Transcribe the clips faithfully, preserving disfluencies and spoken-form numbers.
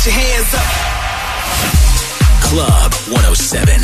Put your hands up. Club one oh seven.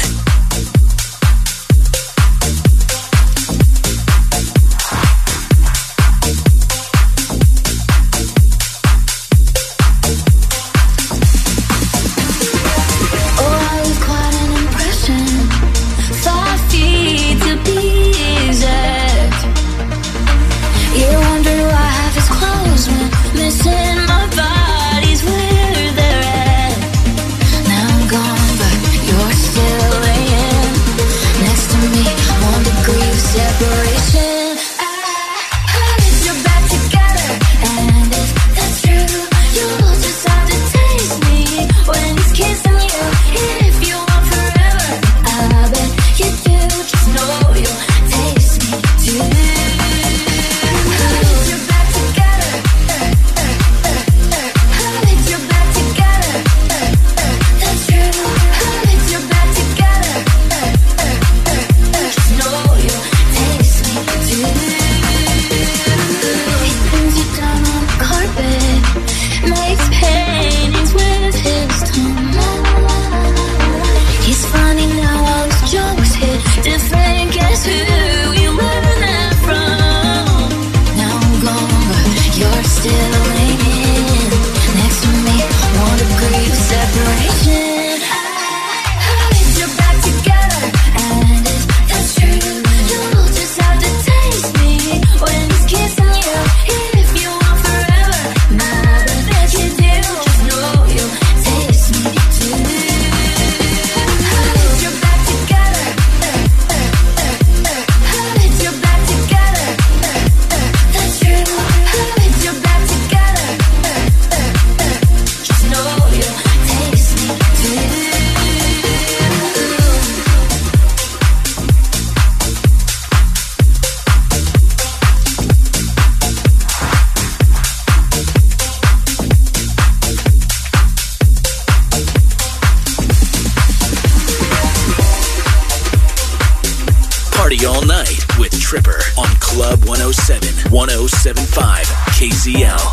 one oh seven point five K Z L.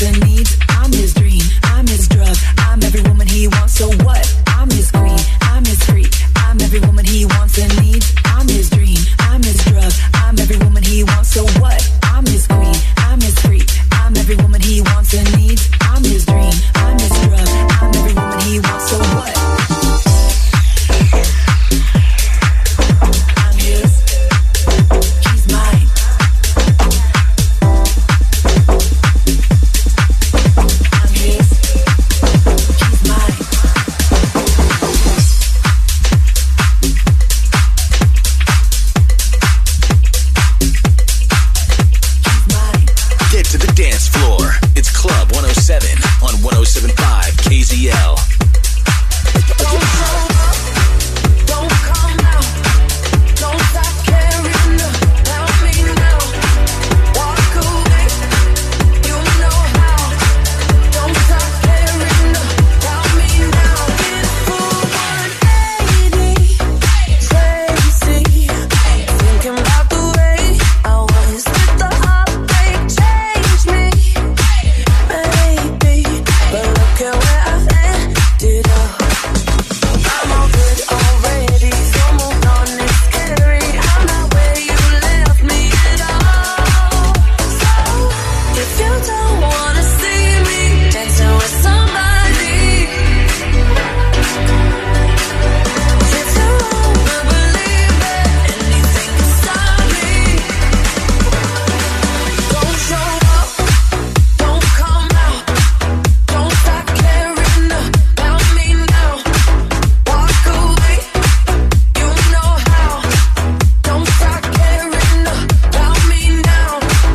wants and needs. I'm his dream, I'm his drug, I'm every woman he wants, so what? I'm his queen, I'm his freak, I'm every woman he wants and needs. I'm his dream, I'm his drug, I'm every woman he wants, so what? I'm his queen, I'm his freak, I'm every woman he wants and needs. I'm his dream, I'm his drug, I'm every woman he wants, so what? I'm his, he's mine. I'm his, he's mine. He's mine. Get to the dance floor. It's Club one oh seven on one oh seven point five K Z L. Don't show up, don't come out, don't stop caring about me now. Walk away, you know how. Don't stop caring about me now. It's full one eighty, crazy, thinking about the way I was with the heartbreak. Change me, maybe, but look at where I've ended up. I'm all good already, so moved on, it's scary. I'm not where you left me at all. So, if you don't wanna see me dancing with somebody, if you wanna believe that anything can stop me, don't show up, don't come out, don't stop caring about me now. Walk away, you know how. Don't stop caring about me now.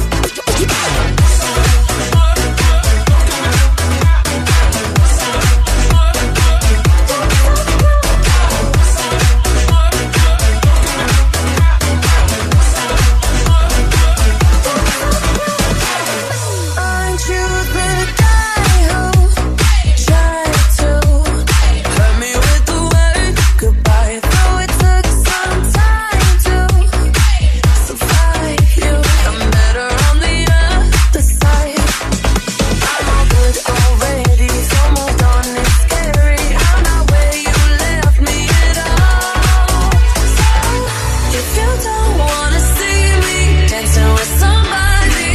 Aren't you the guy who tried to hurt me with the word goodbye? Though it took some time to survive you, I'm better on the other side. I'm all good already, so moved on, it's scary. I'm not where you left me at all. So, if you don't wanna see me dancing with somebody,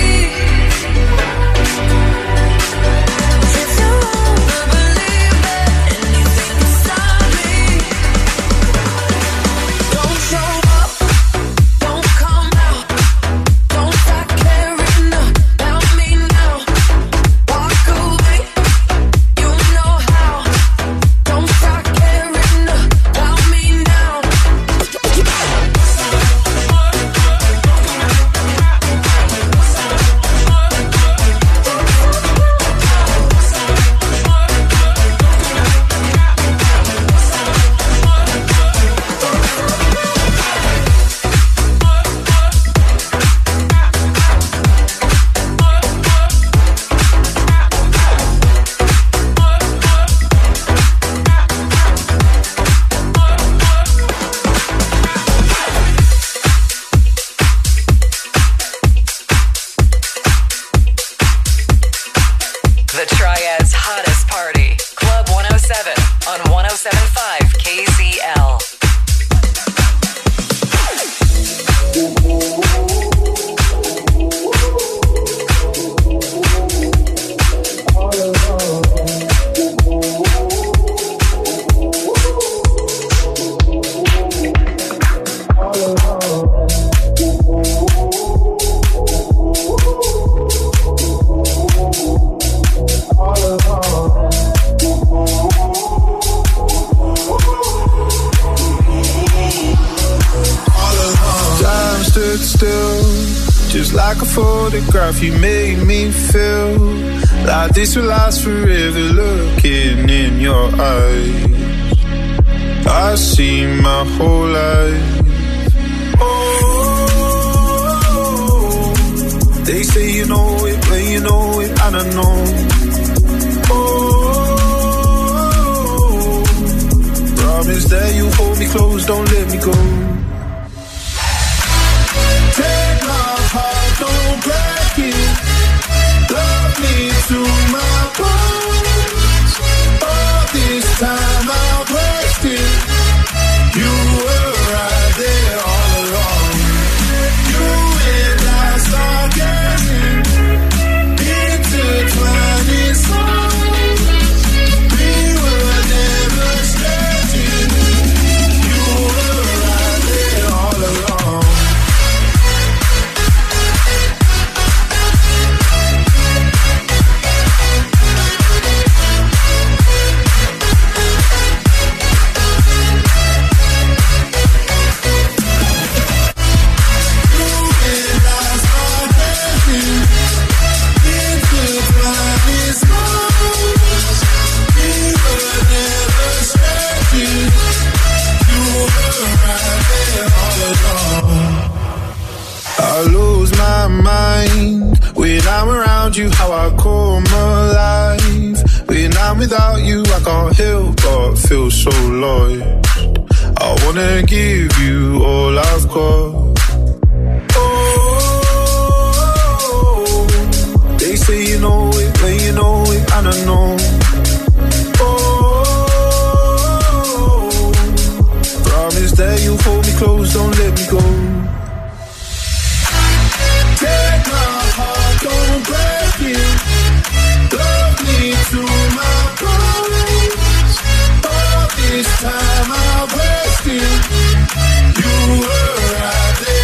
if you wanna believe that anything can stop me, don't show up, don't come out, don't stop caring about me now. Walk away, you know how. Don't stop caring about me now. The Triad's hottest party. Club one oh seven on one oh seven point five K Z L. Time stood still, just like a photograph. You made me feel like this will last forever. Looking in your eyes, I see my whole life. Oh, they say you know it when you know it, and I know. Oh, promise that you hold me close, don't let me go. Take my heart, don't break it. Love me too around you, how I come alive. When I'm without you, I can't help but feel so lost. I wanna give you all I've got. Oh, they say you know it when you know it, and I know. Oh, promise that you hold me close, don't let me go. Take my heart, don't break it. Love me to my bones. All this time I've wasted. You were right there.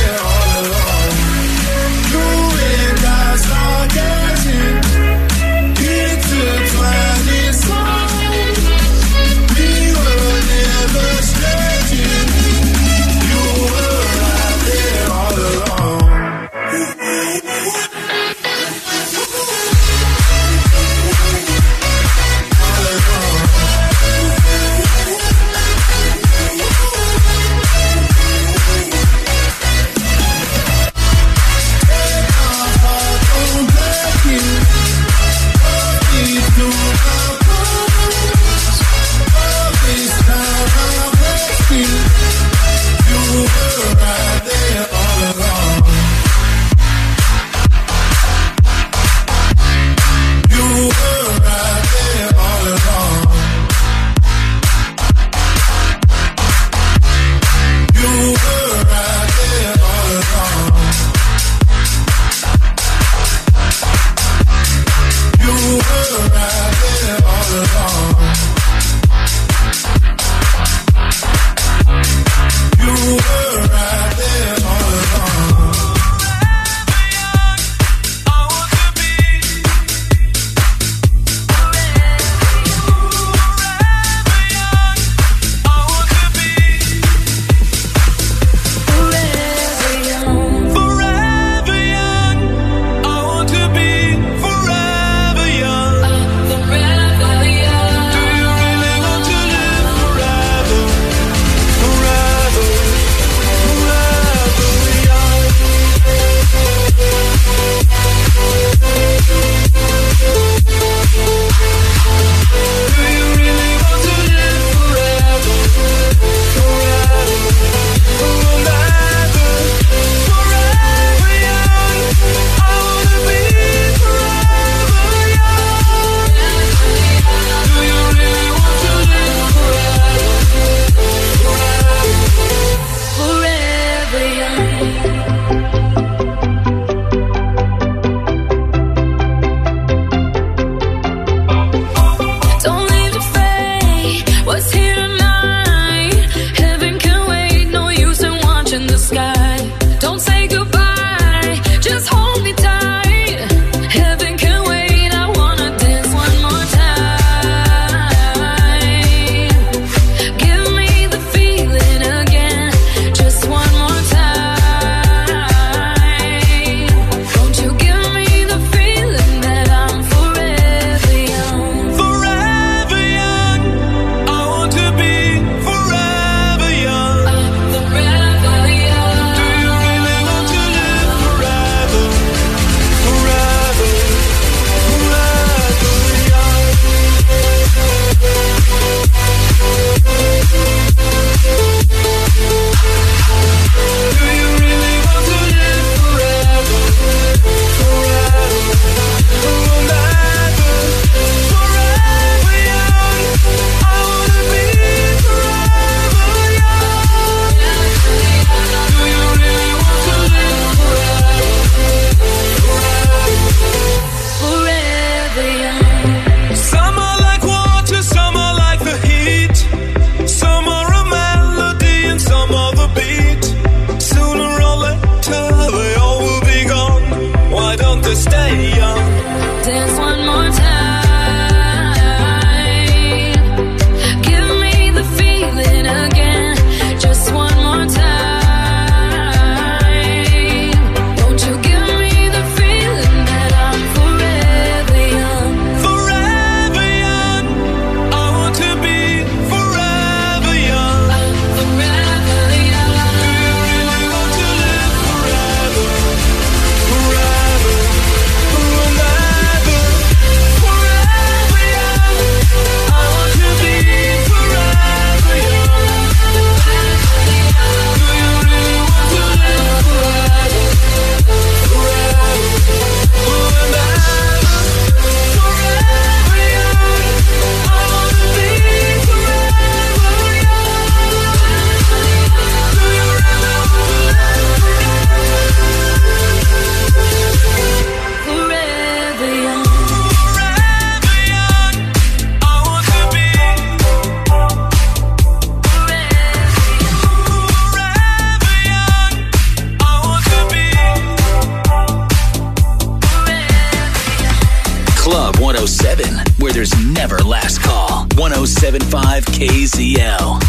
Club one oh seven, where there's never last call. one oh seven point five K Z L.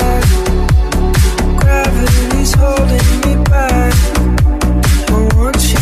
Gravity's holding me back. I want you.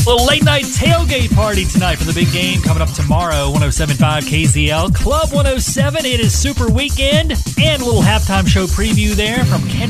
Little late night tailgate party tonight for the big game coming up tomorrow. one oh seven point five K Z L, Club one oh seven. It is Super Weekend, and a little halftime show preview there from Ken.